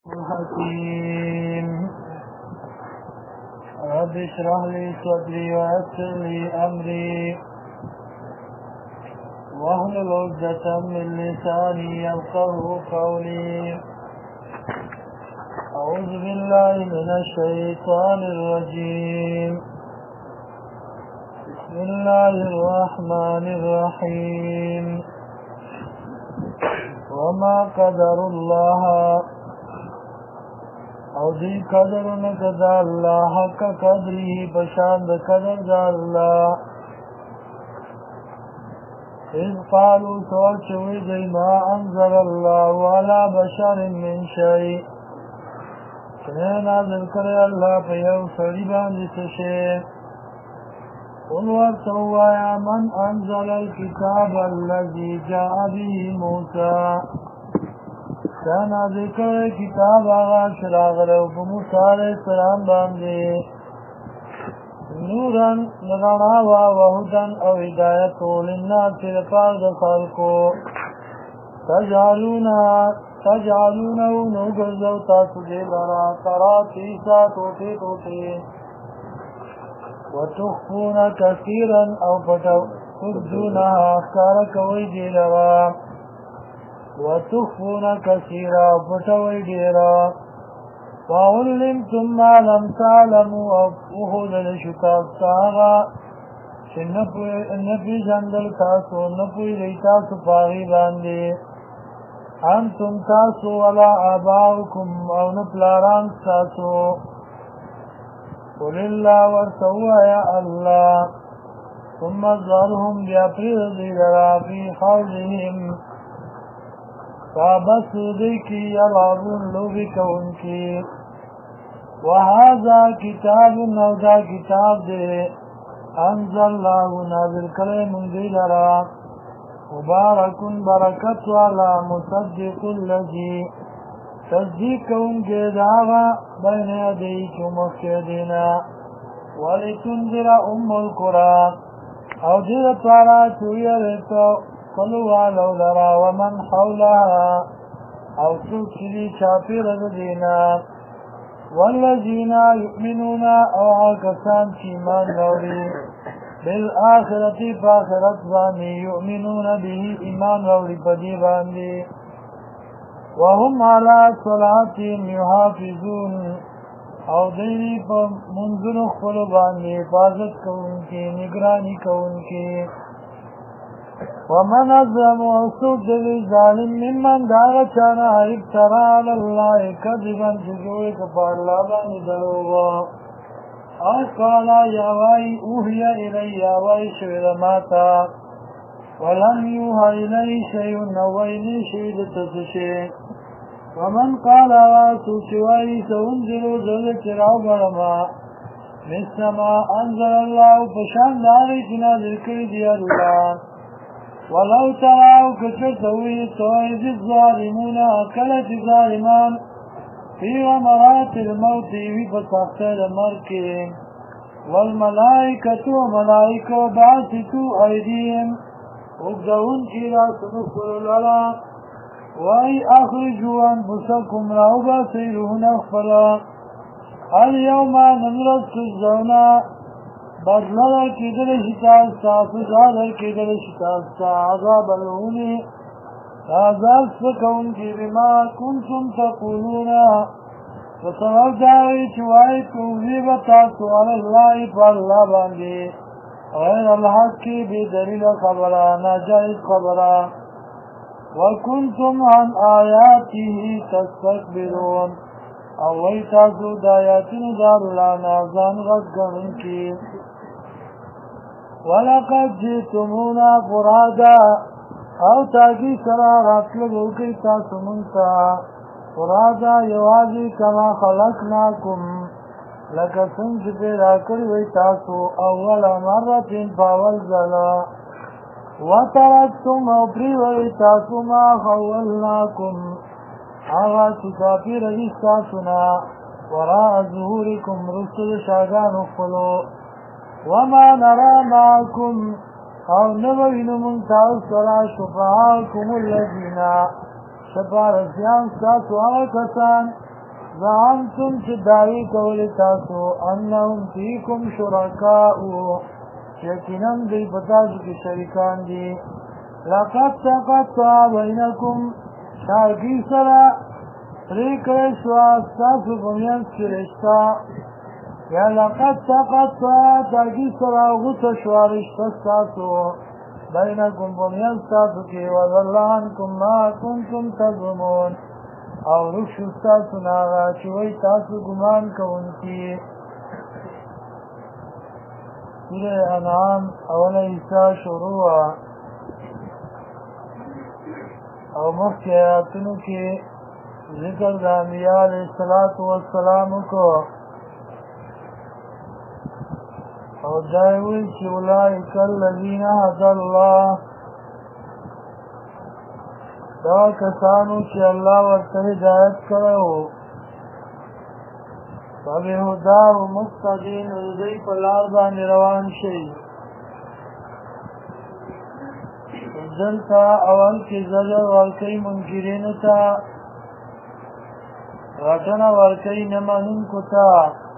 الحكيم رب اشرح لي صدري ويسر لي أمري واحلل عقدة من لساني يفقهوا قولي. أعوذ بالله من الشيطان الرجيم. بسم الله الرحمن الرحيم. وما قدر الله او دی قدر نکدا اللہ حق قدری بشاند قدر دا اللہ. اذ قالوا سوچوی دی ما انزل اللہ علی بشر من شیء چنے نازل کرے اللہ پیو سڑی باندی سشے. قل ورتوایا من انزل الكتاب الذي جاء به موسى كان ذکر کتاب آغا شراغلو بموسیٰ علیہ السلام باندے نورن نغناوا وہدن او ہدایتو للناس لپار دخلقو تجعلونو نوگرزو تاسو دے لرا تراتیسا توٹے توٹے وتخفون كثيرا او تبدونها اخکار کوئی دی لرا وتخفون كثيرا فتوي ديرا وعلمتم ما لم تعلموا وخذ لشتاب ساغا نفي جندل تاسو نفي ليتاسو پاغي باندي انتم تاسو ولا آباؤكم او نفلاران تاسو. قل الله ورسوا يا الله ثم ذرهم بأبريض لرا في حوزهم فابس دیکی یلعبون لوبی کونکی. وهذا کتاب نودا کتاب دے انزل اللہ نازل کرے منزل را مبارکن برکت والا مصدق اللذی تصدیق کونکے داغا بین یدی چمک دینا ولتنذر ام القرآن او دیرت والا چویا ریتو قلوا لو لرا ومن حولها او سوچلی چاپی رزدینا والذین یؤمنون او عاکسان چیمان روڑی بالآخرتی فاخرت بانی یؤمنون به ایمان روڑی پدی باندی وهم على صلاتهم يحافظون او دینی پا منزن خلو باندی حفاظت کونکی نگرانی کونکی. ومن أظلم وسود للظالم ممن داغتنا افترى على الله كذبا جزوك فالله بان دروغا قال يا واي اوهي إلي واي شوير ماتا ولم يوهى إلي شيء نويني شيء تسشي. ومن قال واسو شوي سأنزل ذلك راو برما مثل ما أنزل الله فشان دارتنا ذكر دي الله. ولو تراو كتوي تويز الظالمون أكلت ظالمان في غمرات الموت بفصحة المركين والملائكة وملائكة بعثتوا أيديهم وقدون كلا سنفر للا وأي أخرجوا أنفسكم رعوبا سيرون أخفرا اليوم نمرس الزونا بدلر کدر شتاستا سزادر کدر شتاستا عذاب الهونی عذاب سکون کی بما کنتم تقولون وسبب داوی چوائی توزیبتاسو علی اللہ فاللہ باندی غیر الحق کی بدلیل خبرا ناجائز خبرا. وکنتم عن آیاته تستکبرون اوی تاسو دایاتین دارولانا ازان غدگرن کی. ولقد جئتمونا فرادا او تاکی سرا راتلگو کی تاسو منتا فرادا یوازی کما خلقناکم لکا سنچ پیدا کروی تاسو اول مرتین پاول زلا وترکتم او پریوی تاسو ما خولناکم آغا چکاپی رجیس تاسونا وراء ظهورکم رسل شاگان اخفلو. وما نرى معكم او نبوین منتاو سرا شفاعاکم الذین سپارسیان ستاسو آغا کسان زعمتم چې دعوی کولی تاسو انهم فیکم شرکاء یقینا دوی په تاسو کې شریکان دي لقد تقطع بینکم تاکي سره پرېکړه شوه ستاسو په منځ کې رشته یا لقد تقطع تاکي سره غوڅه شوه رشته ستاسو بینکم په منځ ستاسو کې وضل عنکم ما کنتم تظلمون او رخص ستاسو نه هغه چې وایي تاسو ګمان کوونکي سوره انعام اوله حصه شروع او مخکې آیاتونو کې ذکر د انبیاء علیه الصلاة والسلام کو او دا یې ویل چې اولئک الذین هدی الله دا کسانو چې الله ورته هدایت کړی و فبهداه مقتدی نو دوی په لار باندې روان شي دلته اول کې زجر ورکوي منکرینو ته غټنه ورکوي نه منونکو ته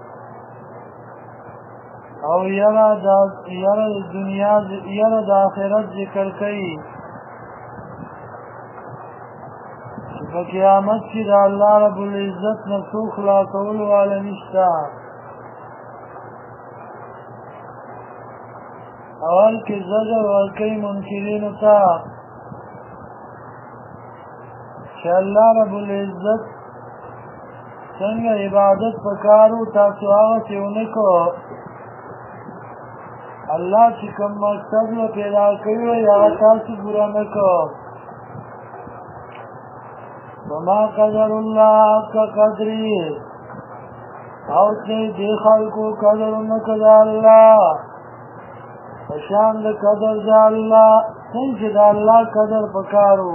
او یره د دنیا یره د آخرت ذکر کوي چې په قیامت کې د الله رب العزت نه څوک خلاصولو والا نشته اول کې زجر ورکوي منکرینو ته چې الله رب العزت څنګه عبادت پکارو تاسو هغه چې ونه کو الله چې کوم مقصد له پیدا کړی یا تاسو پورا نه کو وما قدر الله حق قدری او چې دې خلکو قدر نه کړه الله شان د قدر د الله څنګه د الله قدر پکارو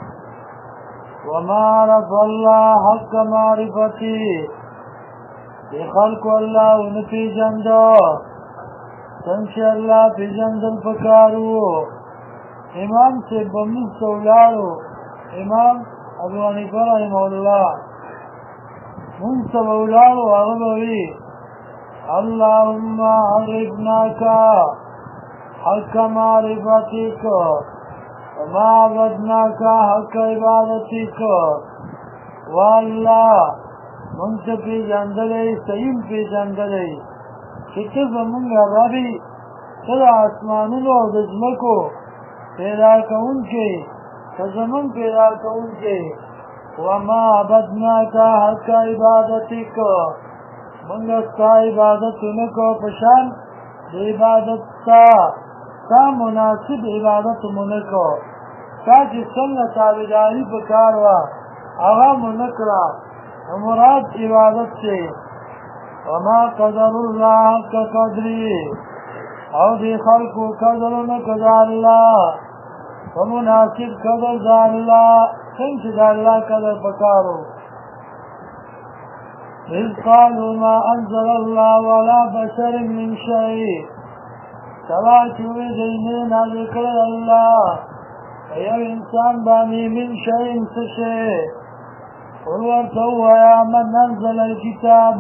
وما عرف الله حق معرفتی دې خلکو الله ونپی جندو څنګه الله پیژندل پکارو امام سے بمستولارو امام ابو حنیفه رحمه الله مستولارو اغلوی اللهم عرفناك حق معرفتك وما عبدناك حق عبادتك والله منت پی جاندلے سیم پی جاندلے چته زمونږ ربي ته آسمانونو او د ځمکو پیدا کوونکی ته زمون پیدا کوونکی وما عبدناك حق عبادتك موږ ستا عبادت نه کو په شان د عبادت تا مناسب عبادت مونږ کو تا چې څنګه تابعداري پکار وا هغه مونږ کړه مراد عبادت سے وما قدر الله حق قدری او دی خلقو قدرونه قدر الله ومناسب قدر دا الله څنګه دا الله قدر پکارو إذ قالوا ما أنزل الله ولا بشر من شيء سوا چوی دینے نازل کرد اللہ ایو انسان بانی من شيء سشے قل ورتو یا من انزل الكتاب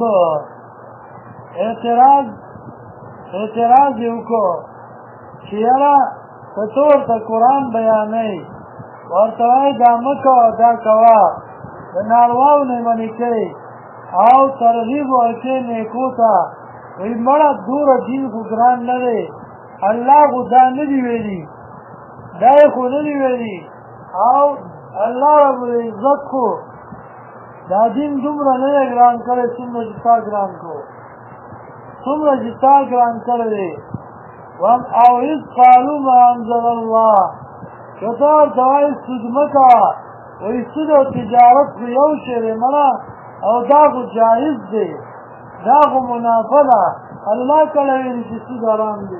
اعتراض یو کو چې یاره ته ورته قرآن بیانوي ورته وایي دا مه کوه دا کوه د نارواو نه منې کوي او ترغیب ورکوي نیکو ته وایي مړه دوره دین خو ګران نه دی الله خو دا نه دي ویلي دا یې خو نه دي ویلي او الله رب العزت خو دا دین دومره نه دی ګران کړی څومره چې تا ګران کړو څومره چې تا ګران کړی دی او اذ قالوا ما انزل الله که ته ورته وایې سود مه کوه وایي سود او تجارت خو یو شی دی مړه او دا خو جایز دی دا خو منافع ده الله کله ویلي چې سود حرام دی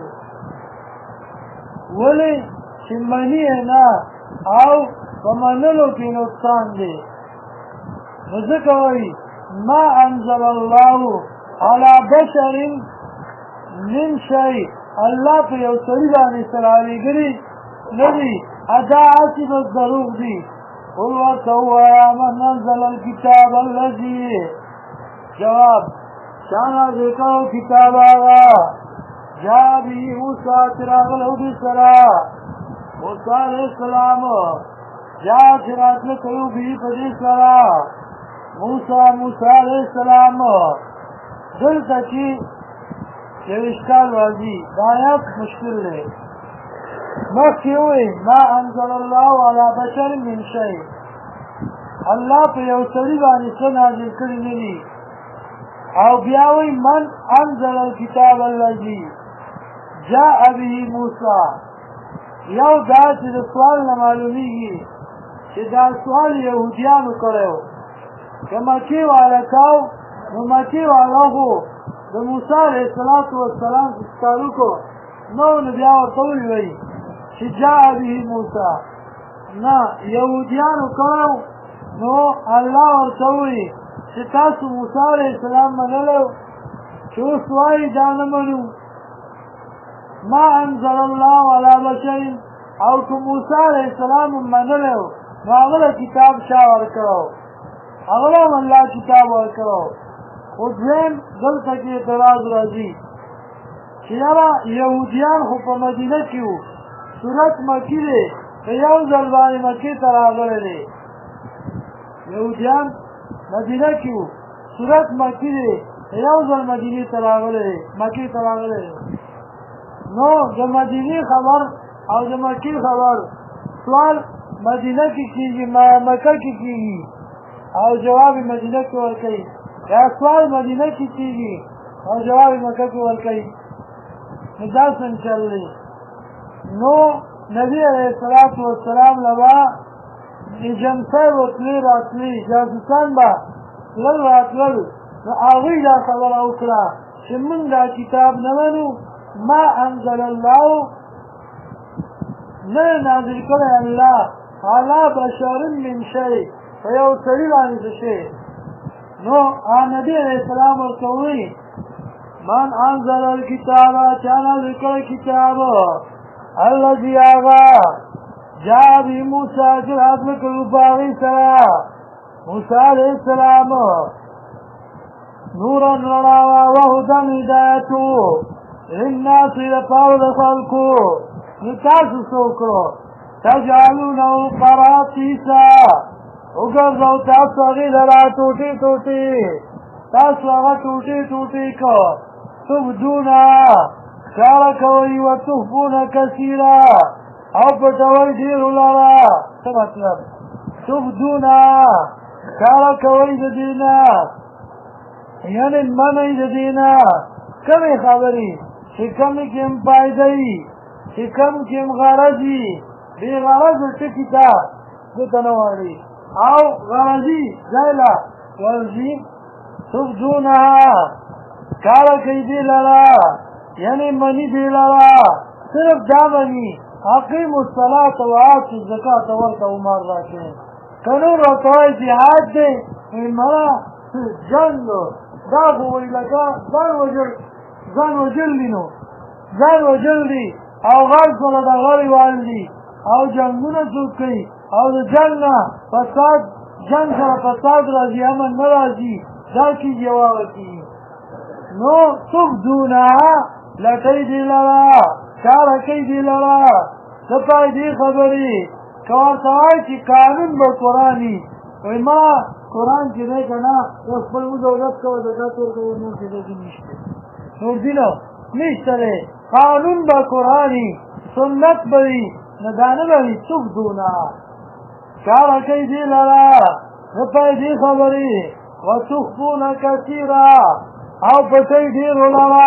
ولې چې مني یې نه او په منلو کې نقصان دی نو ځکه وایي ما انزل الله على بشر من شيء الله په یو سړي باندې سراویږي نه دي ادا عاصم الدروغ دي قل ورته ووایه من انزل الكتاب الذي جواب شانا ذکر کتاب آغا جا بی موسیٰ تراغلو بی سرا موسیٰ علیہ السلام جا تراغلو کلو بی پدی سرا موسیٰ علیہ السلام دل تکی یہ اشکال واضی دایات مشکل لے مخی ہوئی ما انزل اللہ علی بشر من شئی اللہ پہ یو سری بانی سے نازل کری نلی او بیاوی من انزل الكتاب اللذی جاء به موسیٰ یو دا چی دا سوال نمالومی گی چی دا سوال یهودیانو کرو که مکی والا کاو نو مکی والا ہو دا موسیٰ علیہ السلام سستارو کو نو نبیاو طولی وی چی جاء به موسیٰ نا یهودیانو کرو نو اللہ ورطولی چی تاسو موسیٰ علیہ السلام منلو چی اس وائی جانمانو ما انزل اللہ علی بشر او که موسیٰ علیہ السلام منلو نو اغلا کتاب شاور کرو اغلا اللہ کتاب ور کرو خودوین دل تک اعتراض رازی چی یرا یهودیان خو پا مدینه کیو صورت مکی دے که یو ظلبانی مکی تراغل دے یهودیان مدینه کیو صورت مکی دے یو ظل مدینی تراغل دے مکی تراغل دے نو جو مدینی خبر او جو مکی خبر سوال مدینه کی کیگی مکہ کی کیگی او جواب مدینه کی ورکی یا سوال مدینه کی کیگی او جواب مکہ کی ورکی نداسن چل لی نو نبی علیہ السلام لبا جمسر رتلی راتلی جاسوسان با لل راتلل نو آغی دا خبر اوکلا چه من دا کتاب نمانو ما انزل اللہ نه نازل کرے اللہ علا بشر من شئی فیو سری بانی سشئی نو نبی علیہ السلام ورکوی من انزل الكتاب چانا ذکر کتاب اللذی آغا جا بی موسیٰ جرات لکلو باغی سرا موسیٰ علیہ السلام نورا رڑاوا وحدن ہدایتو الناس لپارد خلقو نتاسو سوکرو تجعلونو قراتیسا اگرزو تاسو اغی لرا توٹی توٹی تاسو اغا توٹی توٹی کو تبدونا کارا کوئی و تخفونا کثیرا او پتوئی دیرو لرا مطلب تبدونا کارا کوئی دینا یعنی منعی دینا کمی خبری چی کمی کم پایدئی چی کم کم غرضی بی غرض ٹکی تا دتنواری او غرضی زیلا ورزی تبدونها کارا کئی دی لرا یعنی منی دی لرا صرف دامنی اقیم الصلاة و آت الزکاة ورکا عمر راکین کنون رکوائی جہاد دے مرا جنگ دا خوی لکا زن وجل دینو زن وجل دی او غر سره دا غری والدی او جنگونه سوک کئی او دا جنگ فساد جنگ سره فساد رازی امن نرازی دا کی جواب کی نو تبدونا لکی دی لرا کارکی دی لرا سپای دی خبری کوارتوائی چی قانون با قرآنی وی ما قرآن چی دے کنا رسپل مدولت کو دکاتور کو نور چی دے کی نشتے نور دینو نشتے دے قانون با قرآنی سنت بری ندانه بری تبدونا کارکی دی لرا سپای دی خبری و تخفونا کثیرا او پتی دیرو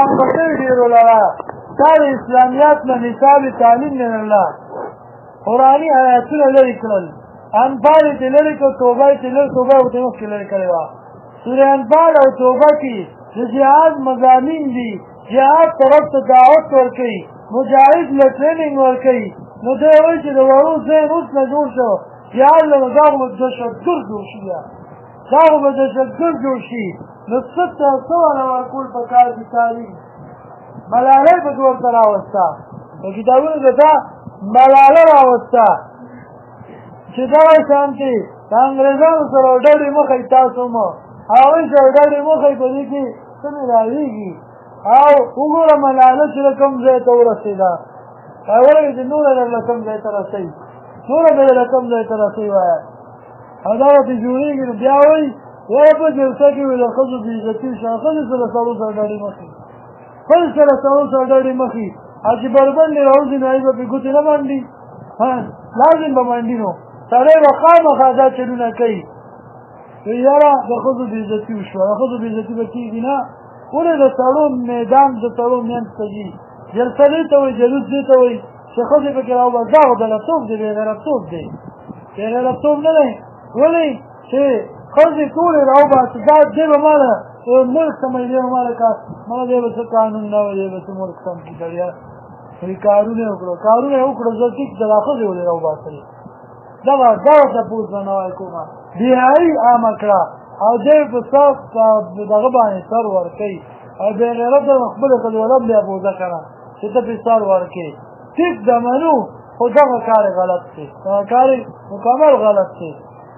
لرا تار اسلامیات نا نصاب تعلیم من اللہ قرآنی آیاتون لری کرل انفال تی لری کر توبہ تی لر توبہ و تیمخ کی لری کروا سور انفال او توبہ کی جہاد مضامین دی جہاد طرف تا دعوت ورکی مجاہد لٹریننگ ورکی نو دے ہوئی چی دوارو زین اس نجور شو جہاد لما داغو بدشدگر جوشی داغو بدشدگر جوشی نصفت سوالا ورکول پکار دی تعلیم ملاله بدور تراوستا کتابونو کتا ملاله راوستا چې دا شانتي انګريزانو سره ډېرې مخې تاسو مو هغوی ته ډډې وښئ په دې کې څه مې راویږي او وګوره ملاله چې له کوم ځای ته ورسېده ولې چې نوره درله کوم ځای ته رسوي نوره به درله کوم ځای ته رسوي وایه او دا ورته جوړېږي نو بیا وایي یاره په جلسه کې وي د ښځو بېعزتي وشوه ښځې سره سړو سره ډډې مخې ښځې سره سړو سره ډډې مخې او چې بربنډې راوځي نو هغې به پرې ګوتې نه منډي لازم به منډي نو سړی به خامخا دا چلونه کوي یاره د ښځو بېعزتي وشوه د ښځو بېعزتي به کېږي نه ولې د سړو میدان د سړو منځ ته ځي جلسه دې ته وایي جلوس دې ته وایي چې ښځې پکې راوباسي دا خو دلتوب دی بېغیرتوب دی بېغیرتوب نه دی ولې چې ښځې ټولې راوباسي دا دی به ماله ملک سموي دی به ماله ماله دی به څه قانون نه وي دی به څه ملک سم کړي سړیا کارونه یې وکړو کارونه یې وکړو زه ټیک د دا ښځې ولې راوباسلې دغه تپوس به نه وای کومه بېحیایي عامه کړه او دی په دغه باندې سر ورکوي او بېغیرته خپله ښځې ولم بیا بوزه کړه چې ته پرې سر ورکړې ټیک د منو خو دغه کار یې غلط دی دغه کار یې مکمل غلط دی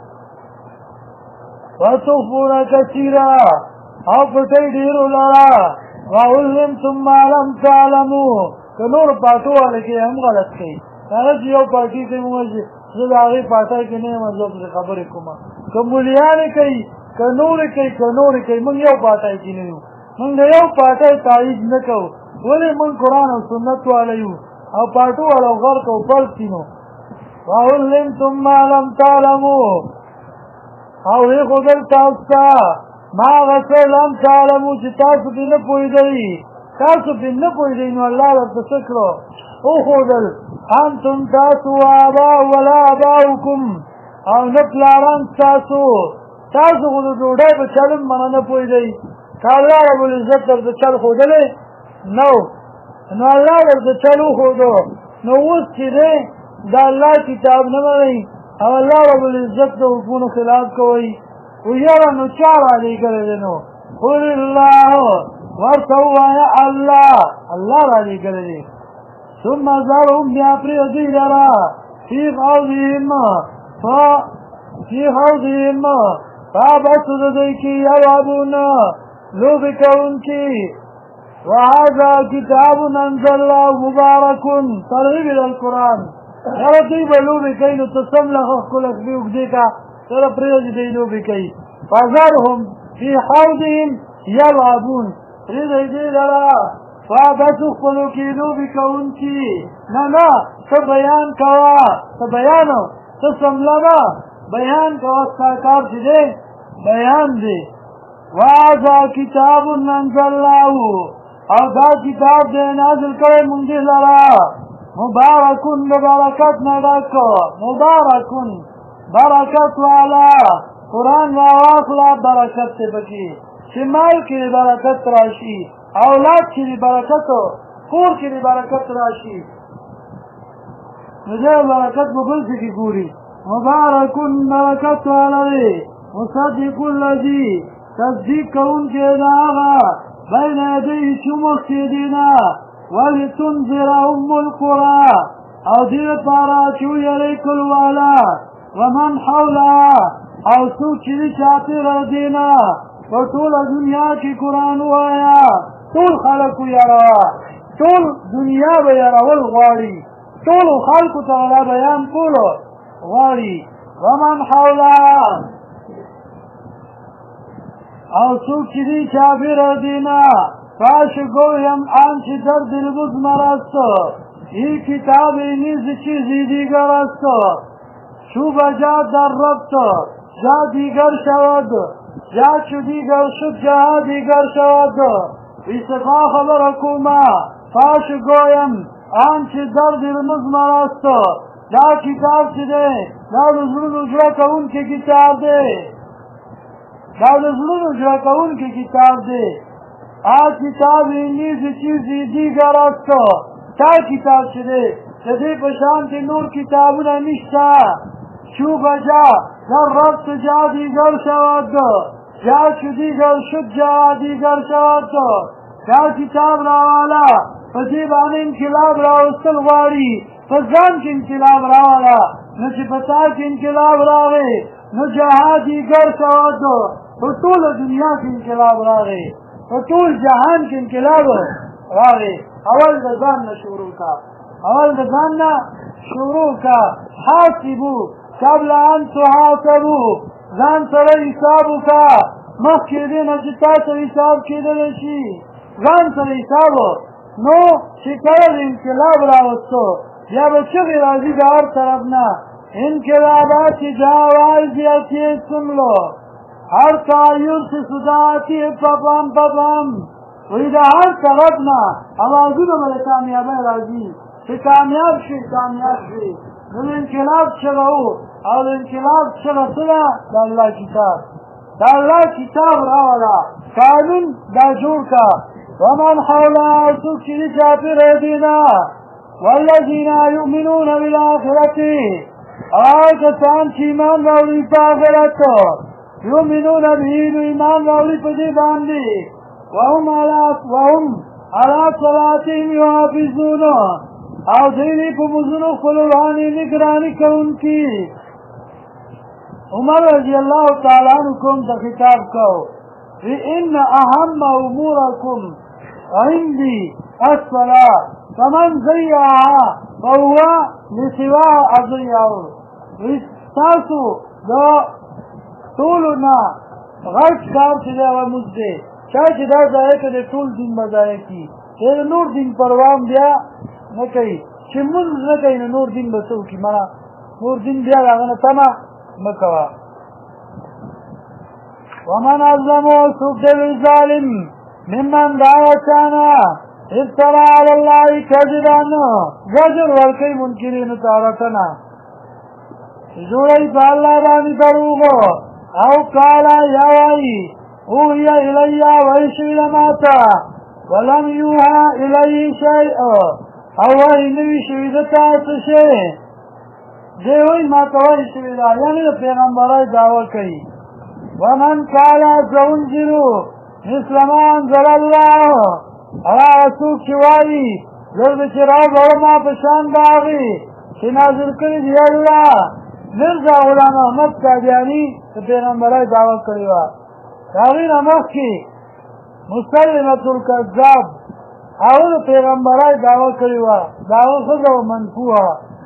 وتخفون کثیرا او پټئ ډېرو لره وعلمتم ما لم تعلموا که نور پاټو والا کې هم غلط کوي هغه چې یو پاټي کوي موږ زه د هغې پاټی کې نه یم زه پرې خبرې کومه که مولیانې کوي که نورې کوي موږ یو پاټی کې نه یو موږ د یو پاټی تایید نه کوو ولې موږ قرآن او سنت والا یو او پاټو والا غرق او پلس کینو وعلمتم ما لم تعلموا او ویښودل تاسو ته ما هغه څه لم تعلموا چې تاسو پرې نه پوهېدئ تاسو پرې نه پوهېدئ نو الله درته څه کړو وښودل انتم تاسو وآباء ولا آباؤکم او نه پلاران تاسو خو د ډوډۍ په چل هم منه نه پوهېدئ که الله ربالعزت درته چل ښودلی نو الله درته چل وښودو نو اوس چې دی د الله کتاب نه منئ او الله ربالعزت د حکمونو خلاف کوئ و یاره نو چا رالېږلی دی نو قل الله ورته ووایه الله رالېږلی دی ثم ذرهم بیا پرېږدئ لره فی خوضهم فابسو د دوی کې یلعبون لوبې کوونکي وهذا کتاب انزلناه مبارک ترغیب الی القرآن هغه دوی به لوبې کوي نو ته سم لغه ښکله خپې اوږدې کا سره پرېږدي دوی لوبې کوي فذرهم فی خوضهم یلعبون پرېږدئ دوی لره فابسو خپلو کې لوبې کوونکي نه ته بیان کوه ته سمله نه بیان کوه ستا کار چې دی بیان دی وهذا کتاب انزلناه او دا کتاب دی نازل کړی مونږ دې لره مبارکون د برکت نه ډک مبارکون برکت والا قرآن راواخله برکت دی پکې چې مال کې برکت راشي اولاد کې برکت کور کې برکت راشي نو دا برکت په بل څه کې ګوري مبارکون برکت والا دی مصدق الذي تصدیق کوونکی د هغه بین یدیه چې مخکې دی نه ولتنذر ام القرى او دې لپاره چې ویری کلواله ومن حولها او څوک چې دي چاپېره دې نه په ټوله دنیا کې قرآن ووایه ټول خلک ویروه ټول دنیا به یرول غواړي ټولو خلکو ته دا بیان کولو غواړي ومن حولها او څوک چې دي چاپېره دې نه فاشگویم آنچه در دلبزمر است این کتاب نیز چیزی دیگر است چوب جا در ربط جا دیگر شود جا چو دیگر شد جا دیگر شود ایسقا خبر حکومه فاشگویم آنچه در دلبزمر است دا کتاب چه ده دا دزلون اجرا کون که کتاب ده کتاب ده آج کتاب نیز چیزی دیگر است تا کتاب شده جدی پشانت نور کتابونه نشتا چو بجا در ربط جا دیگر شود جا چو دیگر شد جا دیگر شود دا کتاب راوالا پسیبان انقلاب راوستل غاری پسان که انقلاب راوالا نو چه پتا که انقلاب راوی نو جا دیگر شود په ټوله دنیا کې انقلاب راغی، په ټول جهان کې انقلاب راغی. اول د ځان نه شروع کا، اول د ځان نه شروع کا. حاسبو قبل ان تحاسبو، ځان سره حساب وکړه مخکې دې نه چې تاسو حساب کېدلی شي. ځان سره حساب نو چې کله د انقلاب راوستو بیا به چغې راځي د هر طرف نه، انقلابات جاواز آتی سملو، هر تغیر سے صداعتی پپام پپام. وی دا هر طرف نه آوازونه به د کامیابۍ راځي چې کامیاب شي کامیاب شي. نو د انقلاب چغه و او د انقلاب چغه څه ده؟ د الله کتاب، د الله کتاب راوړه، قانون دا جوړ کا. ومن حولها څوک چې دي چاپېره دي نه، والذین یؤمنون بالآخرة، هغه کسان چې ایمان راوړي په آخرت، یؤمنون به، نو ایمان راوړي په دې باندې، وهم علی صلاتهم یحافظون، او دوی په مزونو خپلو باندې نگراني کوونکي. عمر رضی الله تعالی عنہ کوم ته خطاب کو، ان اهم امورکم عندي الصلاة، فمن ضيعها فهو لسوا اضيعه. تاسو دا ټولو نه غټ کار چې دی هغه لمونځ دی. چا چې دا ضایع کړي ټول دین به ضایع کړي. د نور دین پروا هم بیا نه کوي، چې لمونځ نه کوي نو نور دین به څه وکړي؟ مړه نور دین بیا د هغه نه تمه مه کوه. ومن اظلم څوک دی لوی ظالم ممن دعا چانا افترا علی الله کذبا، زجر ورکوي منکرینو ته رټنه، جوړوي په الله باندې دروغ، او قالا یا وایي اوحی الی وحی شوي ده ماته، ولم یوحى الیه شیء، او وحی نه وي شوي ده ته څه شی. دی وایي ماته وحی شوي ده، یعنې د پیغمبرۍ دعوه کوي. ومن قال سأنزل مثل ما انزل الله، هغه څوک چې وایي زه به چې راوړم ما په شان د هغې چې نازل کړي دي الله. مرزا غلام احمد قادیاني د پیغمبرۍ دعوه کړې وه. د هغې نه مخکې مسلمة الکذاب هغه د پیغمبرۍ دعوه کړې وه. د هغه ښځه وه منفوحه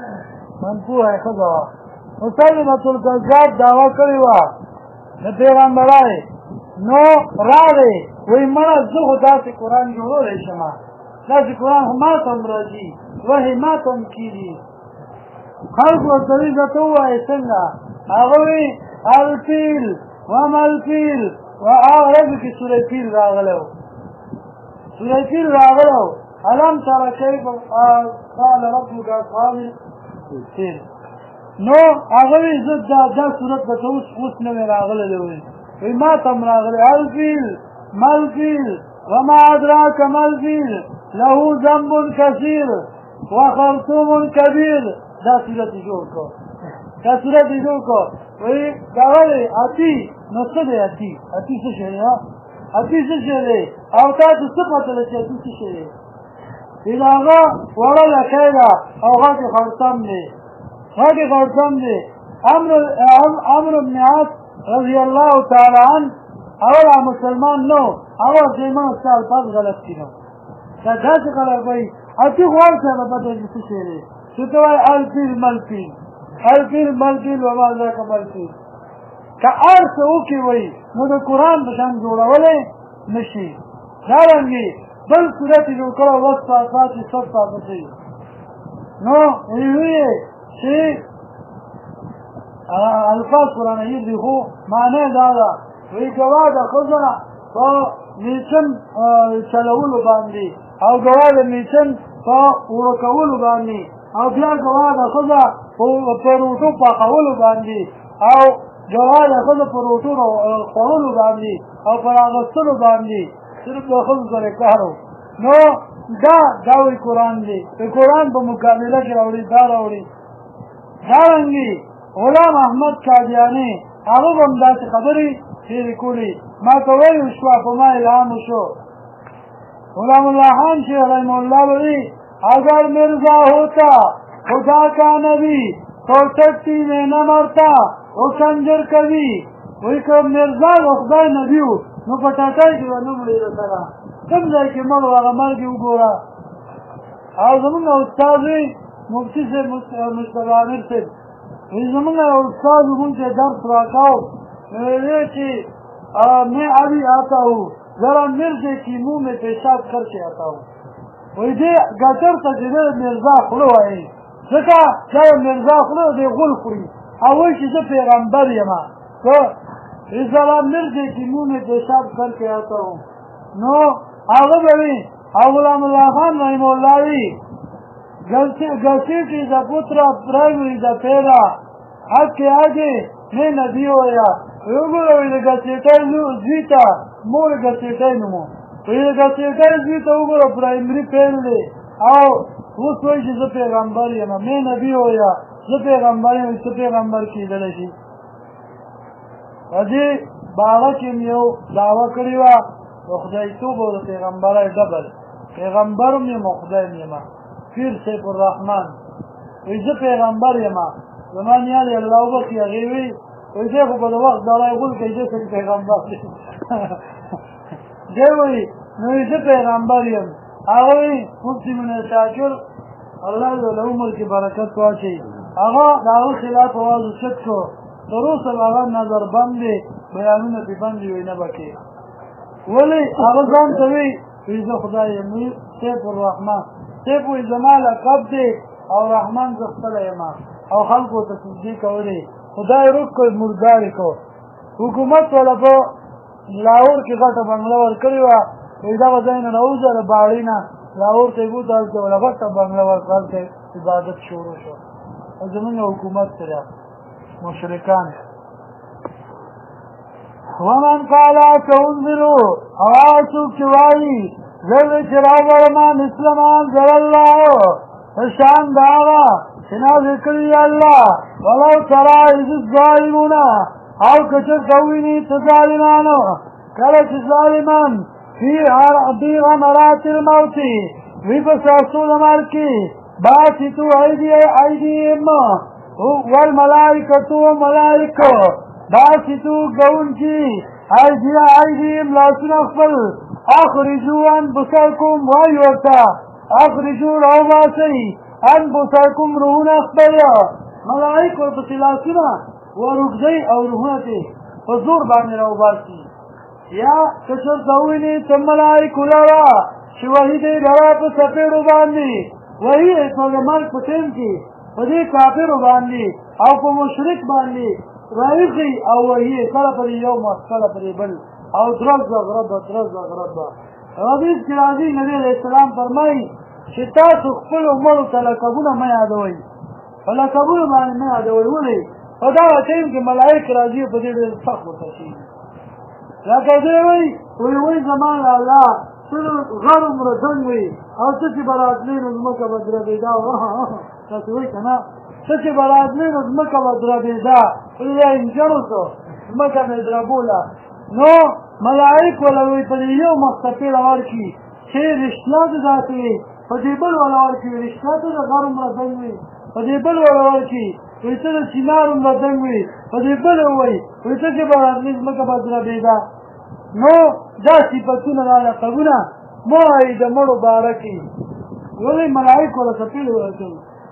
یې ښځه وه. مسلمة الکذاب دعوه کړې وه د پیغمبرۍ. نو راغې وایي مړه زه خو داسې قرآن جوړولی شم، داسې قرآن خو ما ته هم راځي، وحي ما ته هم کېږي. خلکو ورته وایي زه ته ووایې څنګه؟ هغه وایي الفیل وما الفیل، هغه ورځو کې سوره فیل راغلی و، سوره فیل راغلی و. الم تر کیف قال ربک اصحاب الفیل. نو هغه وایي زه دا صورت به ته اوس نوی راغلی دی، وایي ما ته هم راغلی. الفیل ما الفیل وما ادراک ما الفیل له ذنب کثیر وخرطوم کبیر. دا صورت یې جوړ کړ، دا صورت یې جوړ کړ. وایي دا ولې اتی؟ نو څه دی اتی؟ اتی څه شی دی؟ اتی څه شی دی؟ او تا ته څه پته ده چې اتی څه شی دی؟ وایي د هغه وړه لکۍ ده او غټ یې خرطم دی، غټ یې خرطم دی. عمرو بن عاص رضی الله تعالی عنه اول مسلمان نو، اول زمان ستا الفاظ غلط کړي نو دا داسې خلک وایي اتی خو هر څه به پته وي څه شی دی. چې ته وایي الفیل ملفیل، الفیل ملفیل وما ذاک ملفیل. که هر څه وکړي وایي نو د قرآن په شان جوړولی نه شي. دارنګې بل صورت یې جوړ کړی والصافات صفا. نو ویې چې الفاظ قرآن یې دي خو معنی دا ده، وایي ګواه د ښځه په میچن چلولو باندې، او ګواه د میچن په ورکولو باندې، او بیا ګواه د ښځه په روټو پخولو باندې، او ګواه د ښځه په روټو خوړلو باندې، او په راغستلو باندې، صرف د ښځو سره کار و. نو دا وایي قرآن دی، د قرآن په مکامله کې راوړي دا راوړي. دارنګې غلام احمد قادیاني هغه به هم داسې خبرې تېرې کړي. ما ته ویل شوه، په ما الهام وشو. غلام الله خان شیخ رحمه الله وایي اگر مرزا ہوتا خدا کا نبی تو چٹی میں نہ مرتا وہ کنجر کبھی وایي که میرزا د خدای نبي و نو په ټاټای کې به نه مړې رسره کوم ځای کې مړ و هغه مرګ یې وګوره. او زمونږ استاد وی مفتي صاحب مصطفی عامر صاحب وایي زمونږ استاد مونږ ته درس راکاو ویلې چې میں ابھی آتا ہوں ذرا مرزے کی منہ میں پیشاب کر کے آتا ہوں. وایي دې ګټر ته چې دی میرزا خوله وایي ځکه دا میرزا خوله دی غول خوري او وایي چې زه پیغمبر یم. ذرا مرزے کی منہ میں پیشاب کر کے آتا ہوں. نو هغه به وي او غلام الله خان رحم الله وي घसीटी का पुत्र प्राइमरी का पैदा हाथ के आगे मैं नदी होया घसीटा जीता मोर घसीटा नुमो घसीटा जीता उगो प्राइमरी पहन ले आओ वो सोच जो पैगंबर है ना मैं नबी होया जो पैगंबर है उस पैगंबर की दलशी अजी बाबा की मियो दावा करीवा خدای تو بول پیغمبرای دبل پیغمبرم یم خدای یم پیر سیف الرحمن ویزه پیغمبر یم زمان یاد الله وبخي غیوی ویزه خو په وخت دلای غول کې چې پیغمبر دی وی نو ویزه پیغمبر یم هغه مفتی من شاکر الله له عمر کې برکت واچي هغه داو خلاف आवाज وشت شو دروس هغه نظر باندې بیانونه په باندې وینه بکې ولی هغه ځان ته وی ویزه خدای یم سیف الرحمن سیف وی زمال لقب دی او رحمان ز خپل یم او خلکو ته تصدیق کوي خدای روک کوي مردار کو حکومت ولا په لاهور کې غټه بنگلا ور کړی و دا وځین نه اوزره باړینا لاهور ته وو دالته ولا غټه بنگلا ور کړل عبادت شروع شو زمونږ حکومت سره مشرکان ومن قال تنذروا اواسوک چوائی ذل چراغ ورمان اسلمان ذر اللہ شان داغا سنا ذکری اللہ ولو ترا از الظالمون او کچر کوینی تظالمانو کلچ ظالمان فی غمرات الموتی وی بساسو دمار کی باسطو ایدیم والملائکتو ملائکو باسطو گون کی ایدیم لاسن اخفل اخرجو انبساکم وایوتا اخرجو روباسی انبساکم روحون اخبر ملائک ورپسی لاسنا ورگزی او روحونتی فزور بانی روباسی یا کچر دوینی تم ملائک لرا شوہیدی لرا پا سپیڑو باندی وہی اسمال ملک پتیم کی فدی کافر باندی او پا مشرک باندی رائقی او وہی کل پر یوم کل پر بل او درز غرب حدیث کی راضی نبی علیہ السلام فرمائی چې تاسو خپل عمر ته لقبونه مه یادوئ په لقبونو باندې مه یادوئ ولې په دغه ټایم کې ملایک راځي په دې ډېر سخت ورته شي لکه دی وایي زما الله ته غر عمره دنګ وي او ته چې به راتلې نو ځمکه به دربېدا تاسو وایئ که نه ته چې به راتلې نو ځمکه به دربېدا یا انجن وسو ځمکه مې دربوله نو ملائک ولوی په یو مختصر ورکی چې رښتیا ده ذاتي په دې بل ولورکی رښتیا ده غر عمره دنګ وي په دې بل ولورکی ویته د چینار عمره دنګ وي په دې بل وایي ویته چې به راتلې ځمکه به دربېدا نو دا صفتونه را لقبونه مه وایي د مړو باره کې ولې ملائک ولا سپېل ورکوي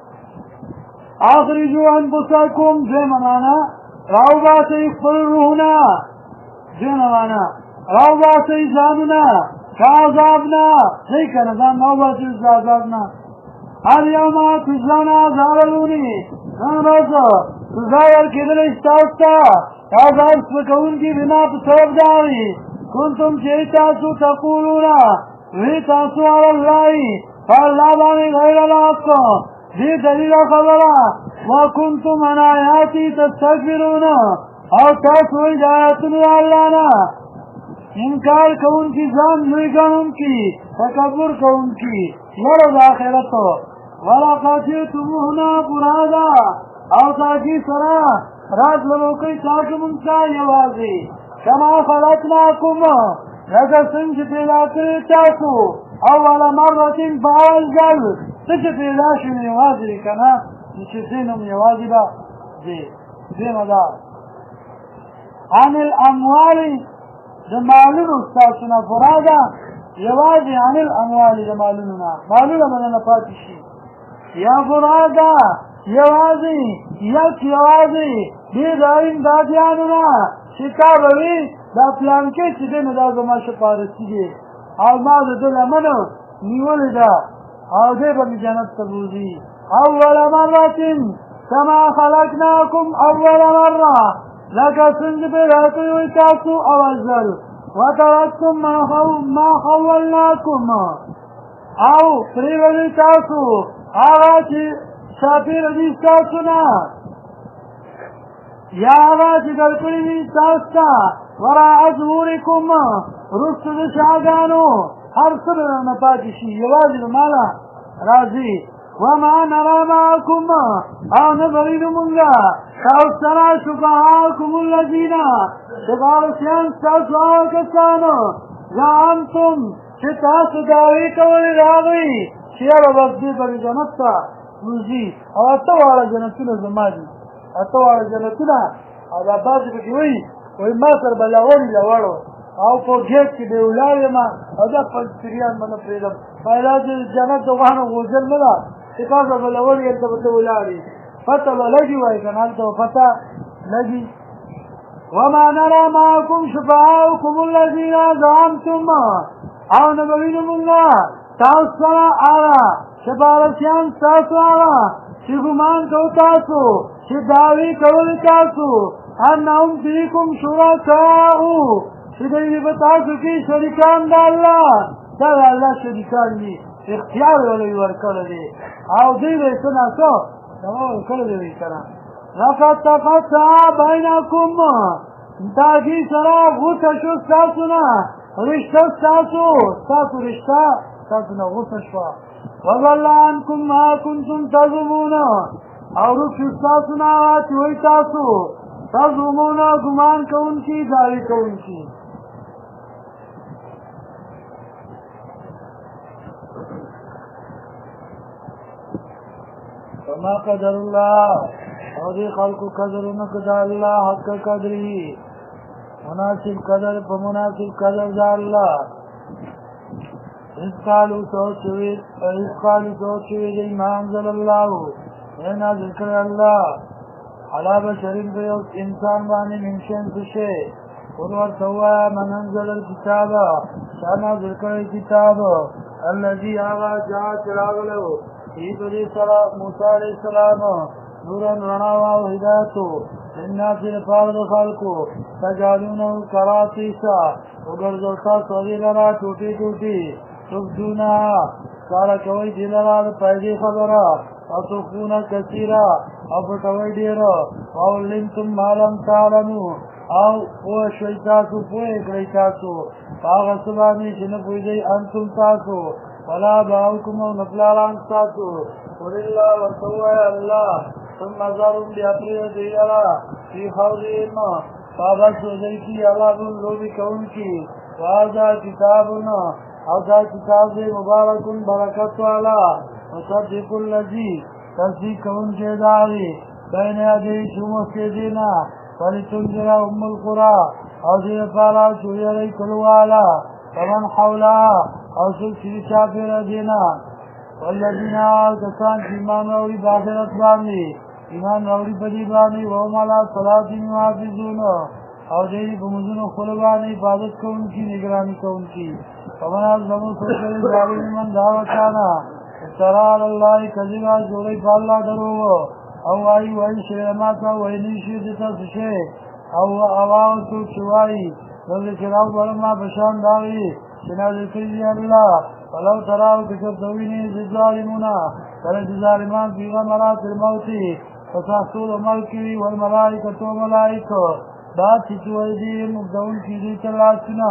اخرجوا انفسکم دویمه معنا راوباسئ خپل روحونه دویمه معنا راوباسئ ځانونه که عذابنا صحیح که نه ځان راوباسئ د عذابنا الیوم تجزون عذاب الهون نن ورځ سزا ورکېدلی ستاسو ته عذاب سپکوونکي بما په سبب د هغې کنتم چې تاسو تقولون وی تاسو علی الله په الله باندې غیر الحق دې دلیله خبره وکنتم عن آیاتي تستکبرون او تاسو وایئ د آیاتونو د الله نه انکار کوونکي ځان لوی ګڼونکي تکبر کوونکي یره د آخرت ولقد جئتمونا فرادا او تاکي سره راتللو کوي تاسو مونږ ته یوازې کما خلقناکم لکه څنګه چې پیدا کړي تاسو اول مرة په اول ځل څه چې پیدا شوي یوازې که نه چې ځین هم یوازې به ځي دویمه ده عن الاموال د مالونو ستاسو نه فرادا یوازې عن الاموال د مالونو نه مالونه به نه پاتې شي یا فرادا یوازې یوازې دې د امدادیانو نه چې تا به وي دا پلانکې چې دی نو دا زما شپارسي دی او ما د ده لمنه نیولې ده او دی به مې جنت ته بوځي اول مرة كما خلقناكم اول مرة لکه څنګه پیدا کړي وي تاسو اول ځل وترکتم ما خولناکم او پرېږدئ تاسو هغه چې شاپېره دي ستاسو نه یا هغه چې درکړي دي تاسو ته وراء ظهورکم وروسته د شاګانو هر څه به نه پاتې شي یوازې د ماله راځي وما نرى معكم او نبرين منغا تاوسنا شفعاكم الذين شفارسيان تاسوا كسانو زعمتم شتاسو داوي كولي راغي شيارا بغدي بغي جنتا روزي او اتوارا جنتنا زمادي اتوارا جنتنا او بازي بكيوي وي ما سر بلاولي لوارو او په جیب کې دی ولاړ ما او دا پنځپریان باندې پریدم پیدا د جنت دوغانو غوځل نه ده چې تاسو بلاول یې ته به ولاړی فتح لګي وای کنه ته فتح لګي وما نرى معكم شفعاءكم الذين زعمتم او نبوین منگا تاسو آرا شفارسیان تاسو آرا چې ګمان کو تاسو چې داوی کول تاسو انهم فیکم شرکاء چې دوی په تاسو کې شریکان د الله دا الله شریکان دي اختیار ولې ورکړل دي او دوی به څنګه څو دا ورکړل دي کنه لقد تقطع بينكم تاګي سره غوته شو تاسو نه رشتہ تاسو رشتہ تاسو نه غوته شو وضل عنكم ما كنتم تزعمون او رشتہ تاسو نه چې وای تاسو تزعمون ګمان کوونکی داوی کوونکی فما قدر الله او دی خلقو قدرونه کدا الله حق قدری مناسب قدر په مناسب قدر دا الله اس قالو سوچوي دی ما انزل الله اینا ذکر الله علا بشرین په یو انسان باندې منشن څه ورور سوا من انزل الكتاب شانا ذکر کتاب الذي آغا جاء چراغلو ایب علیہ السلام موسیٰ علیہ السلام نورن رناوا و ہدایتو الناس لفارد خلقو تجالونو کراتیسا وگرزوتا سوری لرا ٹوٹی ٹوٹی تبدونا سارا کوئی دلرا پیدی خبرا اتخونا کثیرا اپٹوئی دیرا وولنتم مالم تعلمو او پوشوی تاسو پوئی کری تاسو پاغسبانی شنپوی دی انتم تاسو ولا باوكم ونفلاران ساتو قل الله وسوى الله ثم ذرهم بأطريق ديالا في خوضهم فابس وزيكي الله ذنوبي كونكي وهذا كتابنا هذا كتاب مبارك بركة على وصدق الذي تصديق كونكي داري بين يدي شمس يدينا ولتنذر القرى هذه فارا شوية ليكلوالا ومن حولها او سلسل شافر دینا والذین آکسان کی ایمان روڑی باخرت بانی ایمان روڑی پدی بانی وہمالا صلاتی محافظون او دیدی بمزون خلبانی حفاظت کون کی نگرانی کون کی ومن ازلمو سوچر ظالم من دعوتانا افترار اللہ کذبا جوڑی پالا درو او آئی وئی شرماتا وئی نیشی دیتا سشے او آواز تو چوائی رضی چراو برما بشان داغی شنازل کردی اللہ ولو تراو کشب دوینی ظالمونا فرد ظالمان فی غمرات الموتی فساختول ملکی والملائکتو ملائکو بات چیتو ایدیم مبدون کی دیت اللہ سنا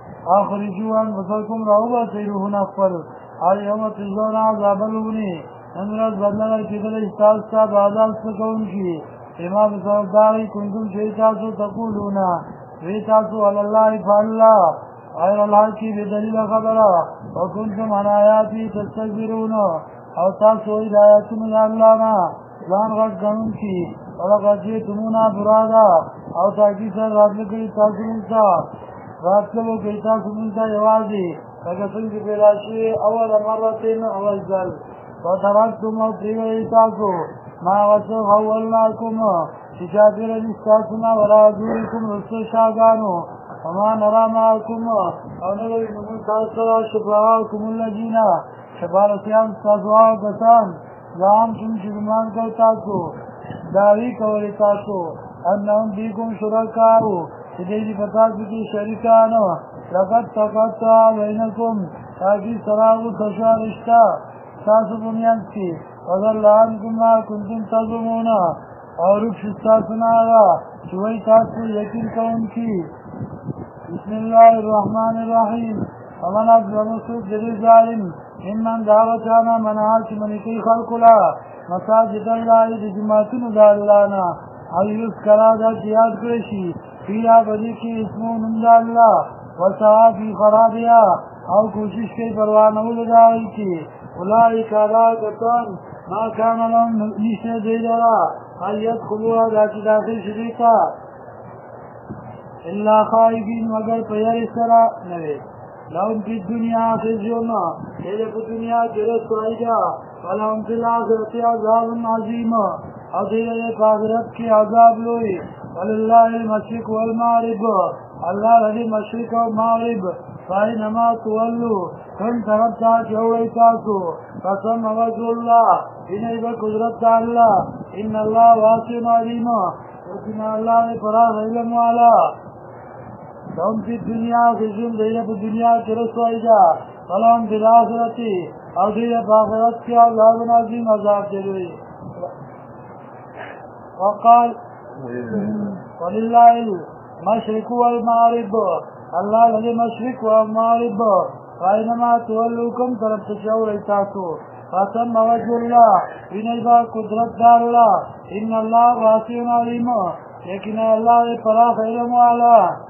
آخرجوان بسرکم رہوبا سیروحن افر آئی یوم تجزون عذاب الونی انرد بدلگر کی دل استاستا بازال سکون کی امام سرداری کنتم شیطاسو تقولونا ویتاسو علاللہ فاللہ غیر اللہ کی بدلیل خبرہ وکنتم عن آیاتی تستکبرون او تاسو ہدایتون اللہ نا جان غد گنون کی ولقد جئتمونا فرادا او تاکی سر راتل کری تاسو مونتا راتلو کری تاسو مونتا یوازی لکه څنګه پیدا شوي اول مرتين اول ځل وترکتم او پریوي تاسو ما وڅ خولناکم چې چاپیره دي ستاسو نه ورازوریکم رسو شاګانو وما نرى معكم او نوی نمون تاسو شفاعاکم الذین شفارسیان تاسو کسان زعمتم چې ګمان کوئ تاسو دعوی کولی تاسو انهم بیکم شرکاو چې دې په تاسو کې شریکان لقد تقطع بینکم تاکي سراغ تشارشتا تاسو بنیان کې وضل عنکم ما کنتم تظلمون او رکش تاسو نه چې وایي تاسو یقین کوونکي بسم الله الرحمن الرحیم ومن اظلم سوء ظالم ممن دعوتانا منعات منکی خلق لا مساجد الله د جماعتونو د الله نه او یذکر دا یاد کړی شي فیا بدی کې اسمو نوم د الله وسعا فی خرابیا او کوشش کوي پروا نه ولګاوي چې اولئک علاقتان ما کان لهم نشه دیدارا هل يدخلوا دا چې داخل شي تا الا خائفین مگر پیار سره نه لهم فی الدنیا خزیون ایده پا دنیا گرست رائیگا ولهم فی الآخرت عذاب عظیم او دیده پا آخرت کی عذاب لوئی وللہ المشرق والمغرب اللہ لدی مشرق و مغرب فائنما تولو کن طرف تا چوڑی تاسو قسم وجه اللہ انہی با قدرت تا اللہ ان اللہ واسع علیم لیکن اللہ فراغ علم والا لهم في الدنيا خزي دينا في الدنيا كرسوائجا ولهم في الآخرة او دينا في آخرت في عذاب عظيم عذاب جلوي وقال ولله المشرق والمغرب الله لدي مشرق والمغرب فإنما تولوكم طرف تشعور ايتاسو فثم وجه الله بنيبا قدرت دار الله ان الله واسع عليم لكن الله فراغ علم والا